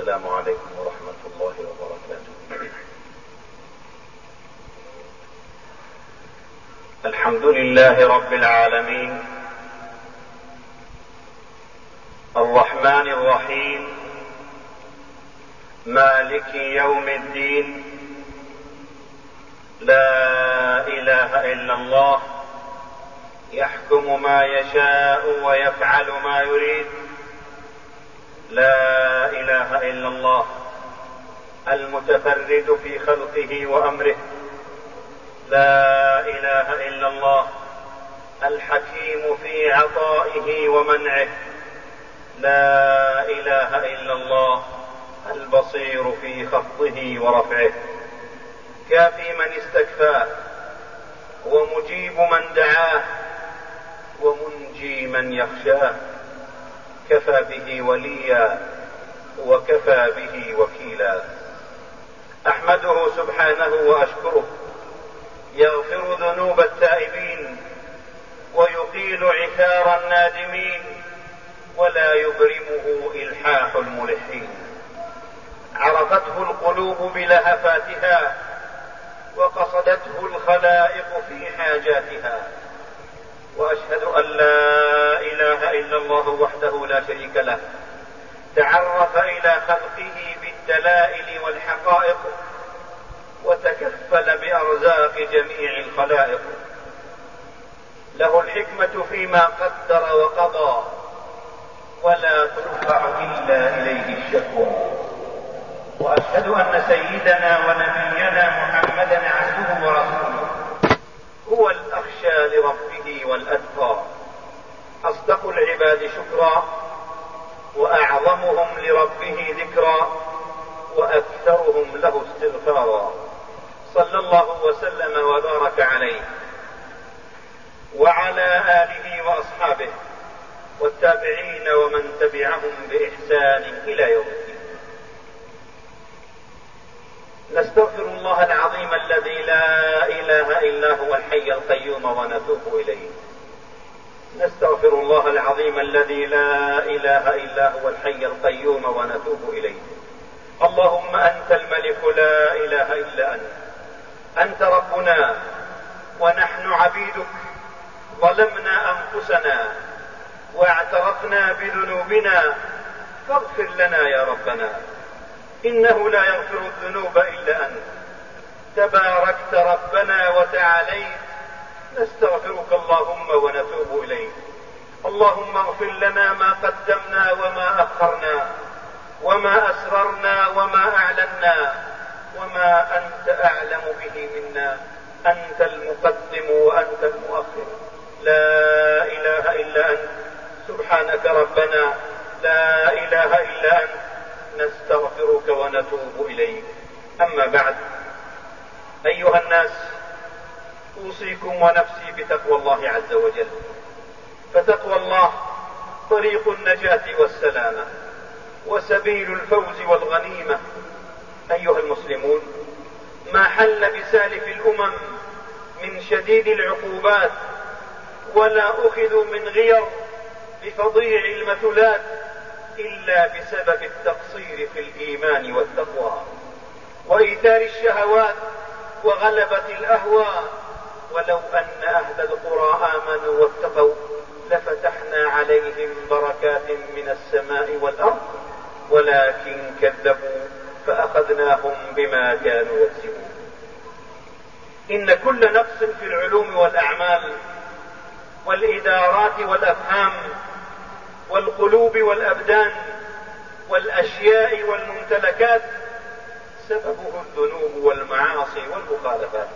السلام عليكم ورحمة الله وبركاته. الحمد لله رب العالمين، الرحمن الرحيم، مالك يوم الدين، لا إله إلا الله، يحكم ما يشاء ويفعل ما يريد. لا إله إلا الله المتفرد في خلقه وأمره. لا إله إلا الله الحكيم في عطائه ومنعه. لا إله إلا الله البصير في خفضه ورفعه. كافي من استكفاه، ومجيب من دعاه، ومنجي من يخشاه. كفى به وليا وكفى به وكيلا. أحمده سبحانه وأشكره، يغفر ذنوب التائبين ويقيل عثار النادمين، ولا يبرمه إلحاح الملحين. عرفته القلوب بلهفاتها، وقصدته الخلائق في حاجاتها. وأشهد أن لا إله إلا الله وحده لا شريك له، تعرف إلى خلقه بالدلائل والحقائق، وتكفل بأرزاق جميع الخلائق. له الحكمة فيما قدر وقضى، ولا ترفع إلا إليه الشكوى. وأشهد أن سيدنا ونبينا محمدا عبده ورسوله، هو الأخشى لربه والأتقى، أصدق العباد شكرا، وأعظمهم لربه ذكرا، وأكثرهم له استغفارا. صلى الله وسلم وبارك عليه وعلى آله وأصحابه والتابعين ومن تبعهم بإحسان إلى يوم الدين. نستغفر الله العظيم الذي لا إله إلا هو الحي القيوم ونتوب إليه. نستغفر الله العظيم الذي لا إله إلا هو الحي القيوم ونتوب إليه. اللهم أنت الملك لا إله إلا أنت ربنا ونحن عبيدك، ظلمنا أنفسنا واعترفنا بذنوبنا، فاغفر لنا يا ربنا، إنه لا يغفر الذنوب إلا أنت. تباركت ربنا وتعاليت، نستغفرك اللهم ونتوب إليك. اللهم اغفر لنا ما قدمنا وما أخرنا، وما أسررنا وما أعلنا، وما أنت أعلم به منا. أنت المقدم وأنت المؤخر، لا إله إلا أنت. سبحانك ربنا، لا إله إلا أنت، نستغفرك ونتوب إليك. أما بعد، أيها الناس، أوصيكم ونفسي بتقوى الله عز وجل، فتقوى الله طريق النجاة والسلامة، وسبيل الفوز والغنيمة. أيها المسلمون، ما حل بسالف الأمم من شديد العقوبات، ولا أخذوا من غير بفظيع المثلات، إلا بسبب التقصير في الإيمان والتقوى، وإيثار الشهوات وغلبة الأهواء. ولو أن أهل القرى آمنوا واتقوا لفتحنا عليهم بركات من السماء والأرض، ولكن كذبوا فأخذناهم بما كانوا يكسبون. إن كل نقص في العلوم والأعمال والإدارات والأفهام والقلوب والأبدان والأشياء والممتلكات سببه الذنوب والمعاصي والمخالفات.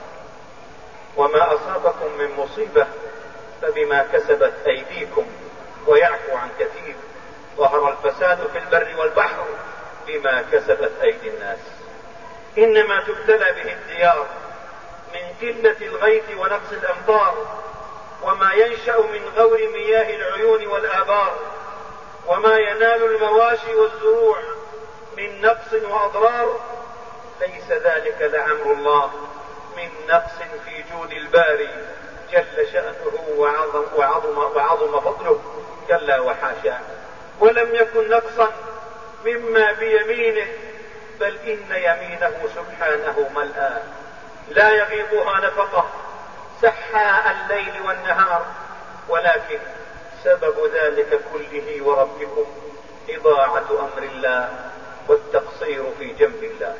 وما أصابكم من مصيبة فبما كسبت أيديكم ويعفو عن كثير. ظهر الفساد في البر والبحر بما كسبت أيدي الناس. إنما تبتلى به الديار من قلة الغيث ونقص الأمطار، وما ينشأ من غور مياه العيون والآبار، وما ينال المواشي والزروع من نقص وأضرار. ليس ذلك لعمر الله من نقص في جود الباري جل شأنه وعظم فضله، كلا وحاشا. ولم يكن نقصا مما بيمينه، بل إن يمينه سبحانه ملأى لا يغيضها نفقة سحاء الليل والنهار، ولكن سبب ذلك كله وربكم إضاعة أمر الله والتقصير في جنب الله.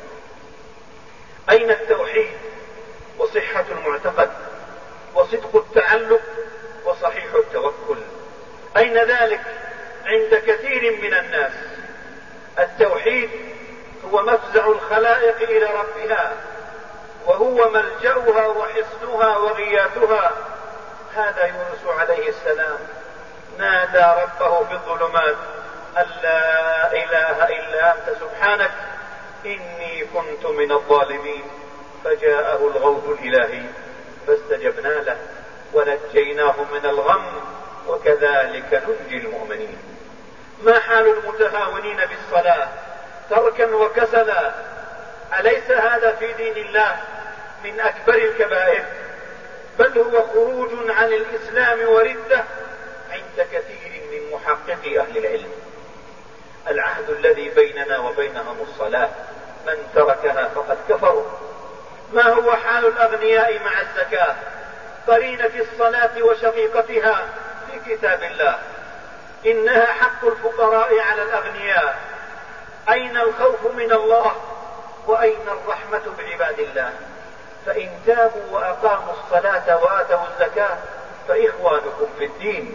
أين التوحيد وصحة المعتقد وصدق التعلق وصحيح التوكل؟ أين ذلك عند كثير من الناس؟ التوحيد هو مفزع الخلائق إلى ربها، وهو ملجأها وحصنها وغياثها. هذا يونس عليه السلام نادى ربه في الظلمات أن لا إله إلا أنت سبحانك إني كنت من الظالمين، فجاءه الغوث الإلهي فاستجبنا له ونجيناه من الغم وكذلك ننجي المؤمنين. ما حال المتهاونين بالصلاة تركا وكسلا؟ أليس هذا في دين الله من أكبر الكبائر؟ بل هو خروج عن الإسلام وردة عند كثير من محققي أهل العلم. العهد الذي بيننا وبينهم الصلاة، من تركها فقد كفر. ما هو حال الأغنياء مع الزكاة قرينة الصلاة وشقيقتها في كتاب الله؟ إنها حق الفقراء على الأغنياء. أين الخوف من الله وأين الرحمة بعباد الله؟ فإن تابوا وأقاموا الصلاة وآتوا الزكاة فإخوانكم في الدين.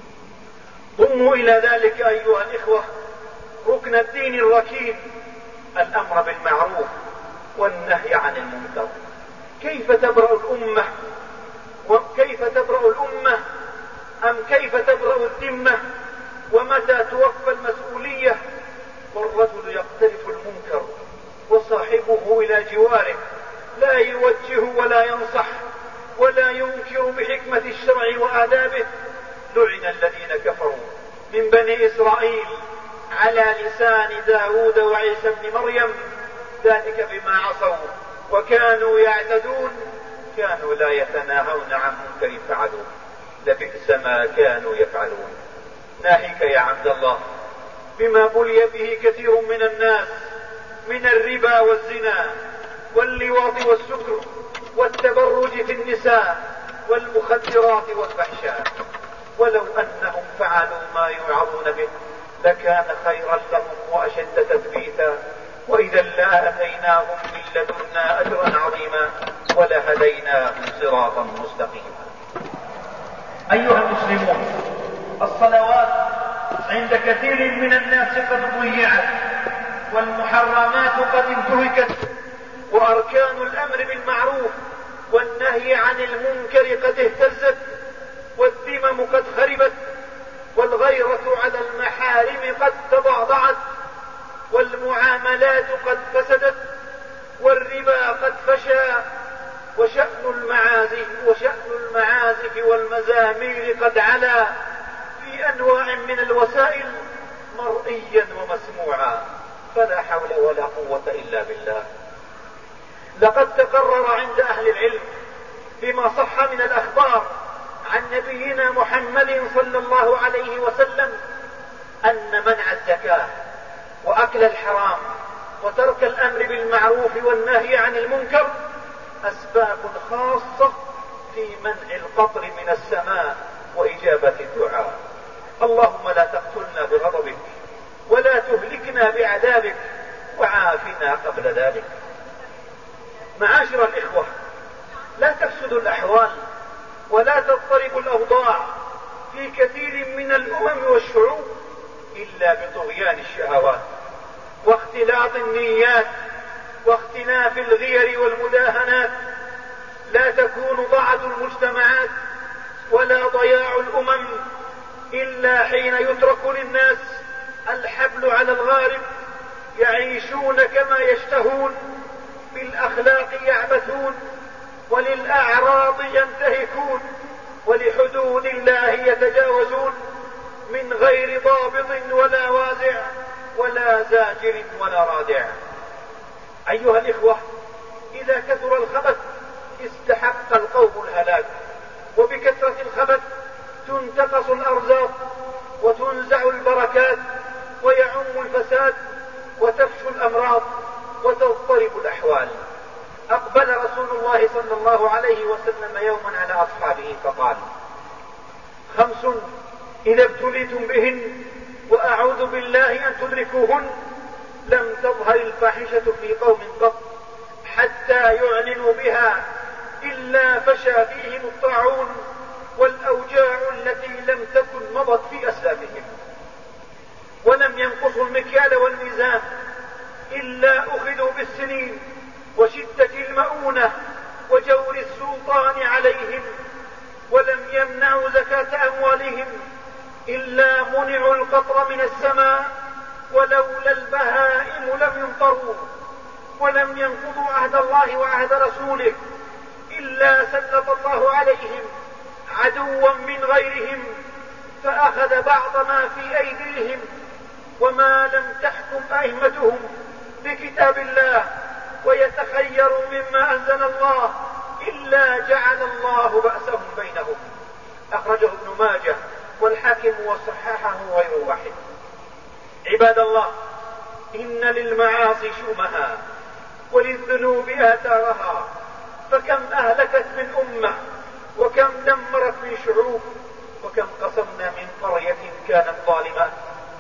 ضموا إلى ذلك أيها الإخوة ركن الدين الركين، الأمر بالمعروف والنهي عن المنكر. كيف تبرأ الأمة وكيف تبرأ الأمة أم كيف تبرأ الذمة ومتى توفى المسؤولية والرجل يقترف المنكر وصاحبه إلى جواره لا يوجه ولا ينصح ولا ينكر بحكمة الشرع وآدابه؟ لعن الذين كفروا من بني إسرائيل على لسان داود وعيسى بن مريم، ذلك بما عصوا وكانوا يعتدون، كانوا لا يتناهون عن منكر فعلوه، لبئس ما كانوا يفعلون. ناهيك يا عبد الله بما بلي به كثير من الناس من الربا والزنا واللواط والسكر والتبرج في النساء والمخدرات والفحشاء. ولو أنهم فعلوا ما يوعظون به لكان خيرا لهم وأشد تثبيتا، وإذا لآتيناهم من لدنا أجرا عظيما ولهديناهم صراطا مستقيما. أيها المسلمون، الصلوات عند كثير من الناس قد ضيعت، والمحرمات قد انتهكت، وأركان الأمر بالمعروف والنهي عن المنكر قد اهتزت، والذمم قد خربت، والغيرة على المحارم قد تضعضعت، والمعاملات قد فسدت، والربا قد فشى، وشأن المعازف والمزامير قد علا في أنواع من الوسائل مرئيا ومسموعا، فلا حول ولا قوة إلا بالله. لقد تقرر عند أهل العلم بما صح من الأخبار عن نبينا محمد صلى الله عليه وسلم أن منع الزكاة وأكل الحرام وترك الأمر بالمعروف والنهي عن المنكر أسباب خاصة في منع القطر من السماء وإجابة الدعاء. اللهم لا تقتلنا بغضبك ولا تهلكنا بعذابك وعافنا قبل ذلك. معاشر الإخوة، لا تفسد الأحوال ولا تضطرب الأوضاع في كثير من الأمم والشعوب إلا بطغيان الشهوات واختلاط النيات واختلاف الغير والمداهنات. لا تكون ضعة المجتمعات ولا ضياع الأمم إلا حين يترك للناس الحبل على الغارب، يعيشون كما يشتهون، بالأخلاق يعبثون، وللأعراض ينتهكون، ولحدود الله يتجاوزون من غير ضابط ولا وازع ولا زاجر ولا رادع. أيها الإخوة، إذا كثر الخبث استحق القوم الهلاك، وبكثرة الخبث تنتقص الأرزاق وتنزع البركات ويعم الفساد وتفشو الأمراض وتضطرب الأحوال. أقبل رسول الله صلى الله عليه وسلم يوما على أصحابه فقال: 5 إذا ابتليتم بهن وأعوذ بالله أن تدركوهن لم تظهر الفاحشة في قوم قط حتى يعلنوا بها إلا فشى فيهم الطاعون والأوجاع التي لم تكن مضت في أسلافهم، ولم ينقصوا المكيال والميزان إلا أخذوا بالسنين وشدة المؤونة وجور السلطان عليهم، ولم يمنعوا زكاة أموالهم إلا منعوا القطر من السماء، ولولا البهائم لم يمطروا، ولم ينقضوا عهد الله وعهد رسوله إلا سلط الله عليهم عدوا من غيرهم فأخذ بعض ما في أيديهم، وما لم تحكم أئمتهم بكتاب الله ويتخيروا مما أنزل الله إلا جعل الله بأسهم بينهم. أخرجه ابن ماجه والحاكم وصححه غير واحد. عباد الله، إن للمعاصي شومها وللذنوب آثارها، فكم أهلكت من أمة، وكم دمرت من شعوب، وكم قصمنا من قرية كانت ظالمة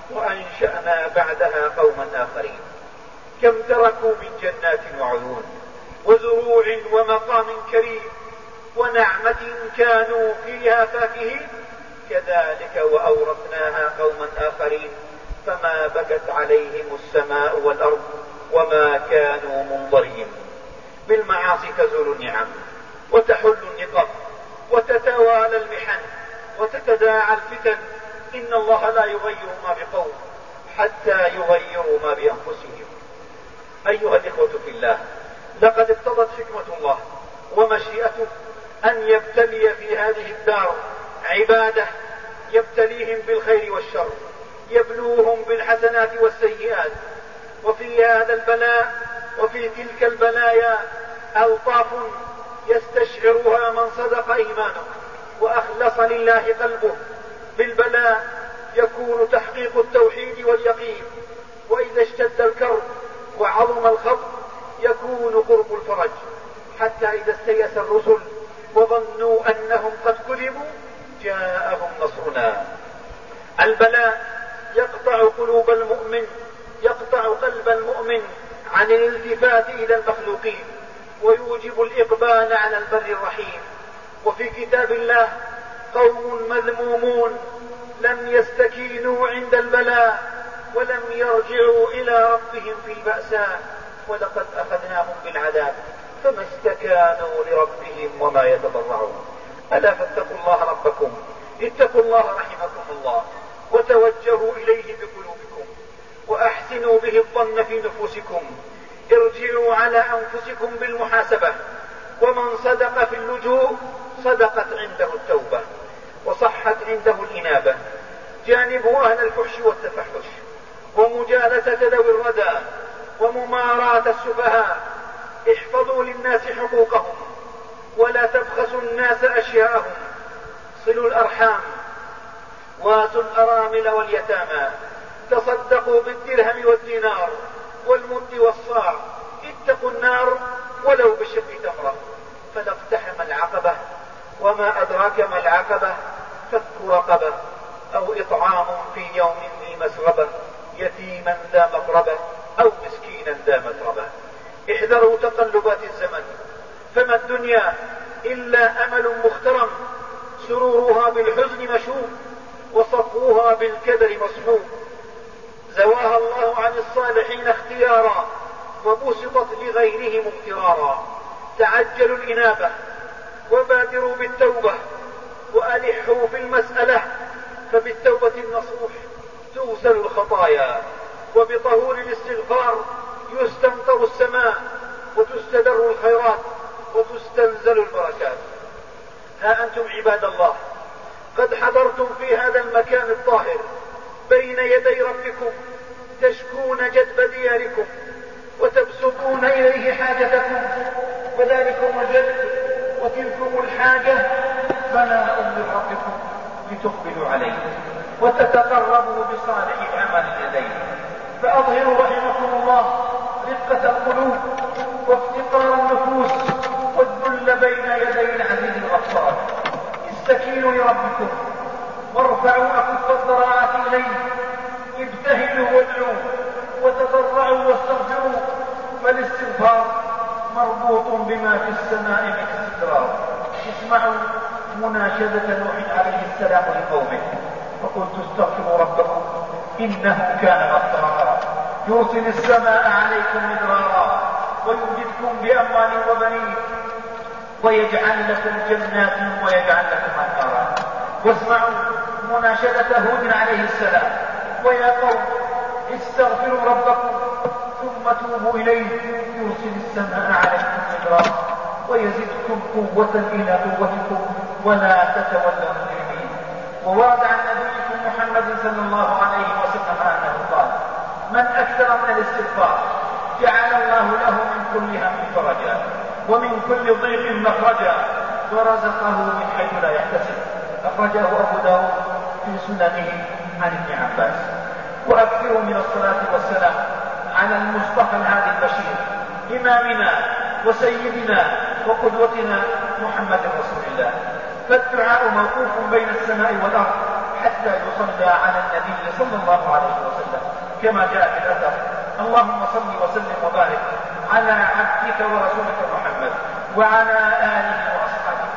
وأنشأنا بعدها قوما آخرين. كم تركوا من جنات وعيون وزروع ومقام كريم ونعمة كانوا فيها فاكهين، كذلك وأورثناها قوما آخرين فما بكت عليهم السماء والأرض وما كانوا منظرين. بالمعاصي تزول النعم وتحل النقم وتتوالى المحن وتتداعى الفتن. إن الله لا يغير ما بقوم حتى يغيروا ما بأنفسهم. أيها الإخوة في الله، لقد اقتضت حكمة الله ومشيئته أن يبتلي في هذه الدار عباده، يبتليهم بالخير والشر، يبلوهم بالحسنات والسيئات. وفي هذا البلاء وفي تلك البلايا ألطاف يستشعرها من صدق إيمانه وأخلص لله قلبه. بالبلاء يكون تحقيق التوحيد واليقين، وإذا اشتد الكرب وعظم الخطر يكون قرب الفرج، حتى إذا استيأس الرسل وظنوا أنهم قد كذبوا جاءهم نصرنا. البلاء يقطع قلوب المؤمن، يقطع قلب المؤمن عن الالتفات إلى المخلوقين ويوجب الإقبال على البر الرحيم. وفي كتاب الله قوم مذمومون لم يستكينوا عند البلاء ولم يرجعوا إلى ربهم في البأساء، ولقد أخذناهم بالعذاب فما استكانوا لربهم وما يتضرعون. ألا فاتقوا الله ربكم، اتقوا الله رحمكم الله، وتوجهوا إليه بقلوبكم، وأحسنوا به الظن في نفوسكم. ارجعوا على أنفسكم بالمحاسبة، ومن صدق في اللجوء صدقت عنده التوبة وصحت عنده الإنابة. جانبوا أهل الفحش والتفحش ومجالسة ذوي الردى ومماراة السفهاء. احفظوا للناس حقوقهم ولا تبخسوا الناس أشياءهم. صلوا الأرحام، واتوا الأرامل واليتامى، تصدقوا بالدرهم والدينار والمد والصاع. اتقوا النار ولو بشق تمرة. فلاقتحم العقبة، وما أدراك ما العقبة، فك رقبة أو إطعام في يوم ذي مسغبة، يتيما ذا مقربة أو مسكينا ذا متربة. احذروا تقلبات الزمن، فما الدنيا إلا أمل مخترم، سرورها بالحزن مشوب وصفوها بالكدر مصحوب. زواها الله عن الصالحين اختيارا وبسطت لغيرهم اغترارا. تعجلوا الإنابة وبادروا بالتوبة وألحوا في المسألة، فبالتوبة النصوح تغسل الخطايا، وبطهور الاستغفار يستمطر السماء وتستدر الخيرات وتستنزل البركات. ها أنتم عباد الله قد حضرتم في هذا المكان الطاهر بين يدي ربكم، تشكون جدب دياركم وتبسطون إليه حاجتكم، وذلكم الجد وتلكم الحاجة فناء من ربكم لتقبلوا عليه وتتقربوا بصالح العمل لديه. فأظهروا رحمكم الله رقة القلوب وافتقار النفوس والذل بين يدي العزيز الغفار. استكينوا لربكم وارفعوا أكف الضراعات إليه، ابتهلوا وادعوا وتضرعوا واستغفروا، فالاستغفار مربوط بما في السماء من استقرار. اسمعوا مناشدة نوح عليه السلام لقومه: فقلت استغفروا ربكم إنه كان غفارا يرسل السماء عليكم مدرارا ويمددكم بأموال وبنين ويجعل لكم جنات ويجعل لكم أنهارا. واسمعوا مناشدة هود عليه السلام: ويا قوم استغفروا ربكم ثم توبوا إليه يرسل السماء عليكم مدرارا ويزدكم قوة إلى قوتكم ولا تتولوا مجرمين. وورد عن نبيكم محمد صلى الله عليه وسلم أنه قال: من أكثر من الاستغفار جعل الله له من كل هم فرجا ومن كل ضيق مخرجا ورزقه من حيث لا يحتسب. أخرجه أبو داود في سننه عن ابن عباس. وأكثروا من الصلاة والسلام على المصطفى الهادي البشير إمامنا وسيدنا وقدوتنا محمد رسول الله. فالدعاء موقوف بين السماء والأرض حتى يصلى على النبي صلى الله عليه وسلم كما جاء في الأثر: اللهم صل وسلم وبارك على عبدك ورسولك محمد وعلى آله وأصحابه.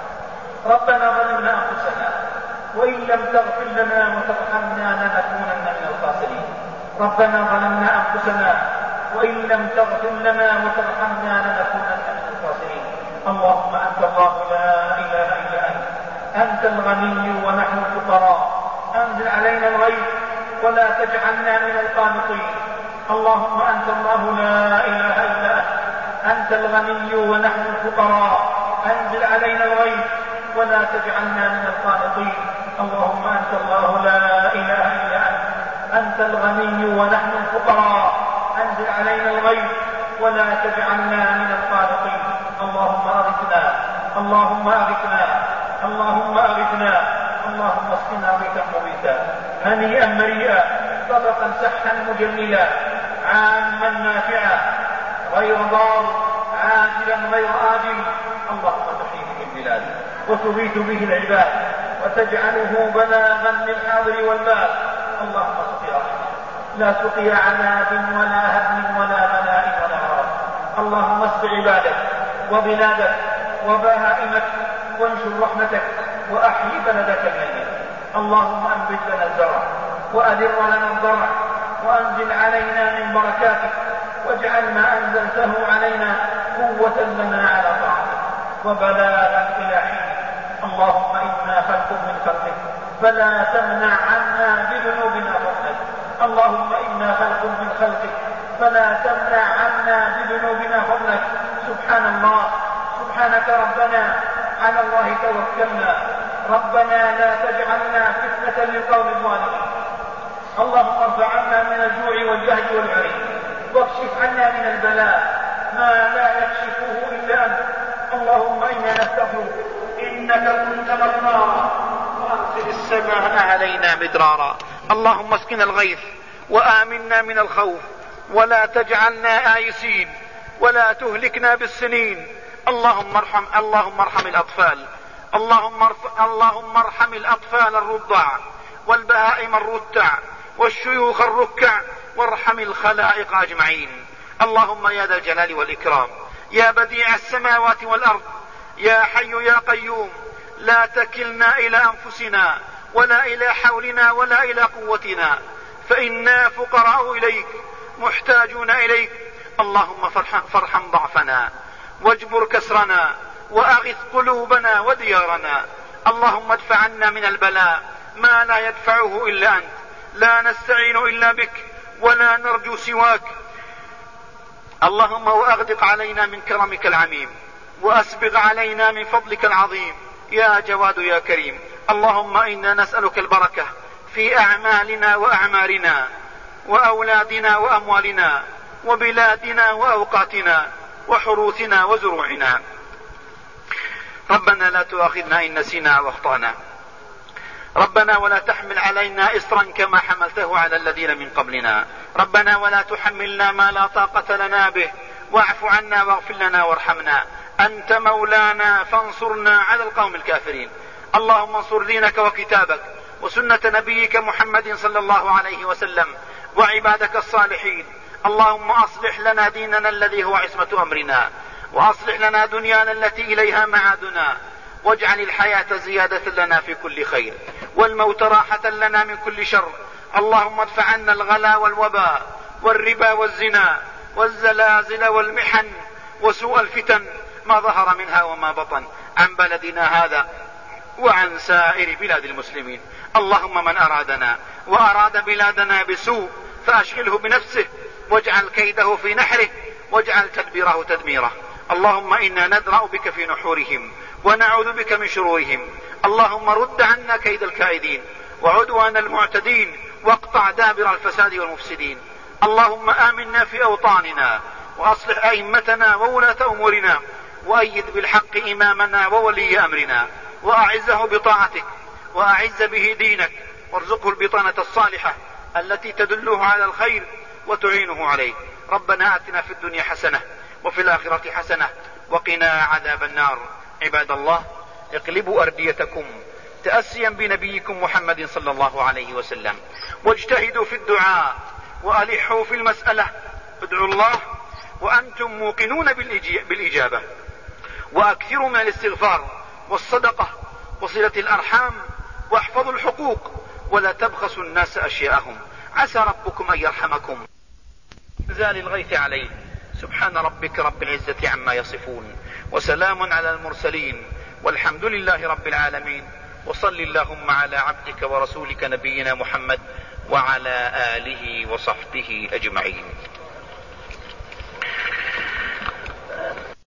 ربنا ظلمنا أنفسنا وإن لم تغفر لنا وترحمنا لنكونن من الخاسرين. ربنا ظلمنا أنفسنا وإن لم تغفر لنا وترحمنا لنكونن من الخاسرين. اللهم أنت الله لا إله إلا أنت الغني ونحن الفقراء. أنزل علينا الغيث ولا تجعلنا من القانطين. اللهم أنت الله لا إله إلا أنت الغني ونحن الفقراء. أنزل علينا الغيث ولا تجعلنا من القانطين. اللهم أنت الله لا إله إلا أنت الغني ونحن الفقراء. أنزل علينا الغيث ولا تجعلنا من القانطين. اللهم أغثنا اللهم أغثنا اللهم أغثنا اللهم اسقنا غيثا مغيثا هنيئا مريئا طبقا سحا مجللا عاما نافعا غير ضار عاجلا غير آجل. اللهم تحيي به البلاد وتغيث به العباد وتجعله بلاغا للحاضر والباد. اللهم سقي رحمة لا سقي عناد ولا هدم ولا بلاء ولا مرض. اللهم اسق عبادك وبلادك وبهائمك وانشر رحمتك وأحيي بلدك الميت. اللهم أنبت لنا الزرع وأدر لنا الضرع وأنزل علينا من بركاتك واجعل ما أنزلته علينا قوة لنا على طاعتك وبلاغا إلى حين. اللهم إنا خلق من خلقك فلا تمنع عنا بذنوبنا فضلك. اللهم إنا خلق من خلقك فلا تمنع عنا بذنوبنا فضلك. سبحان الله سبحانك ربنا على الله توكلنا. ربنا لا تجعلنا فتنة للقوم الظالمين. اللهم ارفع عنا من الجوع والجهد والعري واكشف عنا من البلاء ما لا يكشفه إلا أنت. اللهم إنا نستغفرك إنك كنت غفارا وأرسل السماء علينا مدرارا. اللهم اسقنا الغيث وآمنا من الخوف ولا تجعلنا آيسين ولا تهلكنا بالسنين. اللهم ارحم الأطفال. اللهم ارحم الأطفال الرضع والبهائم الرتع والشيوخ الركع وارحم الخلائق أجمعين. اللهم يا ذا الجلال والإكرام يا بديع السماوات والأرض يا حي يا قيوم لا تكلنا إلى أنفسنا ولا إلى حولنا ولا إلى قوتنا فإنا فقراء إليك محتاجون إليك. اللهم فارحم ضعفنا واجبر كسرنا وأغث قلوبنا وديارنا. اللهم ادفع عنا من البلاء ما لا يدفعه إلا أنت. لا نستعين إلا بك ولا نرجو سواك. اللهم وأغدق علينا من كرمك العميم وأسبغ علينا من فضلك العظيم يا جواد يا كريم. اللهم إنا نسألك البركة في أعمالنا وأعمارنا وأولادنا وأموالنا وبلادنا وأوقاتنا وحروثنا وزروعنا. ربنا لا تؤاخذنا إن نسينا أو أخطأنا. ربنا ولا تحمل علينا إصرا كما حملته على الذين من قبلنا. ربنا ولا تحملنا ما لا طاقة لنا به، واعف عنا واغفر لنا وارحمنا، أنت مولانا فانصرنا على القوم الكافرين. اللهم انصر دينك وكتابك وسنة نبيك محمد صلى الله عليه وسلم وعبادك الصالحين. اللهم أصلح لنا ديننا الذي هو عصمة أمرنا، وأصلح لنا دنيانا التي إليها معادنا، واجعل الحياة زيادة لنا في كل خير والموت راحة لنا من كل شر. اللهم ادفع عنا الغلا والوباء والربا والزنا والزلازل والمحن وسوء الفتن ما ظهر منها وما بطن عن بلدنا هذا وعن سائر بلاد المسلمين. اللهم من أرادنا وأراد بلادنا بسوء فأشغله بنفسه، واجعل كيده في نحره، واجعل تدبيره تدميره. اللهم إنا ندرأ بك في نحورهم ونعوذ بك من شرورهم. اللهم رد عنا كيد الكائدين وعدوان المعتدين، واقطع دابر الفساد والمفسدين. اللهم آمنا في أوطاننا، وأصلح أئمتنا وولاة أمورنا، وأيد بالحق إمامنا وولي أمرنا، وأعزه بطاعتك، وأعز به دينك، وارزقه البطانة الصالحة التي تدله على الخير وتعينه عليه. ربنا آتنا في الدنيا حسنة وفي الآخرة حسنة وقنا عذاب النار. عباد الله، اقلبوا أرديتكم تأسيا بنبيكم محمد صلى الله عليه وسلم، واجتهدوا في الدعاء وألحوا في المسألة. ادعوا الله وأنتم موقنون بالإجابة، وأكثروا من الاستغفار والصدقة وصلة الأرحام، واحفظوا الحقوق ولا تبخسوا الناس أشياءهم، عسى ربكم أن يرحمكم. زال الغيث عليه. سبحان ربك رب العزة عما يصفون، وسلام على المرسلين، والحمد لله رب العالمين. وصل اللهم على عبدك ورسولك نبينا محمد وعلى آله وصحبه أجمعين.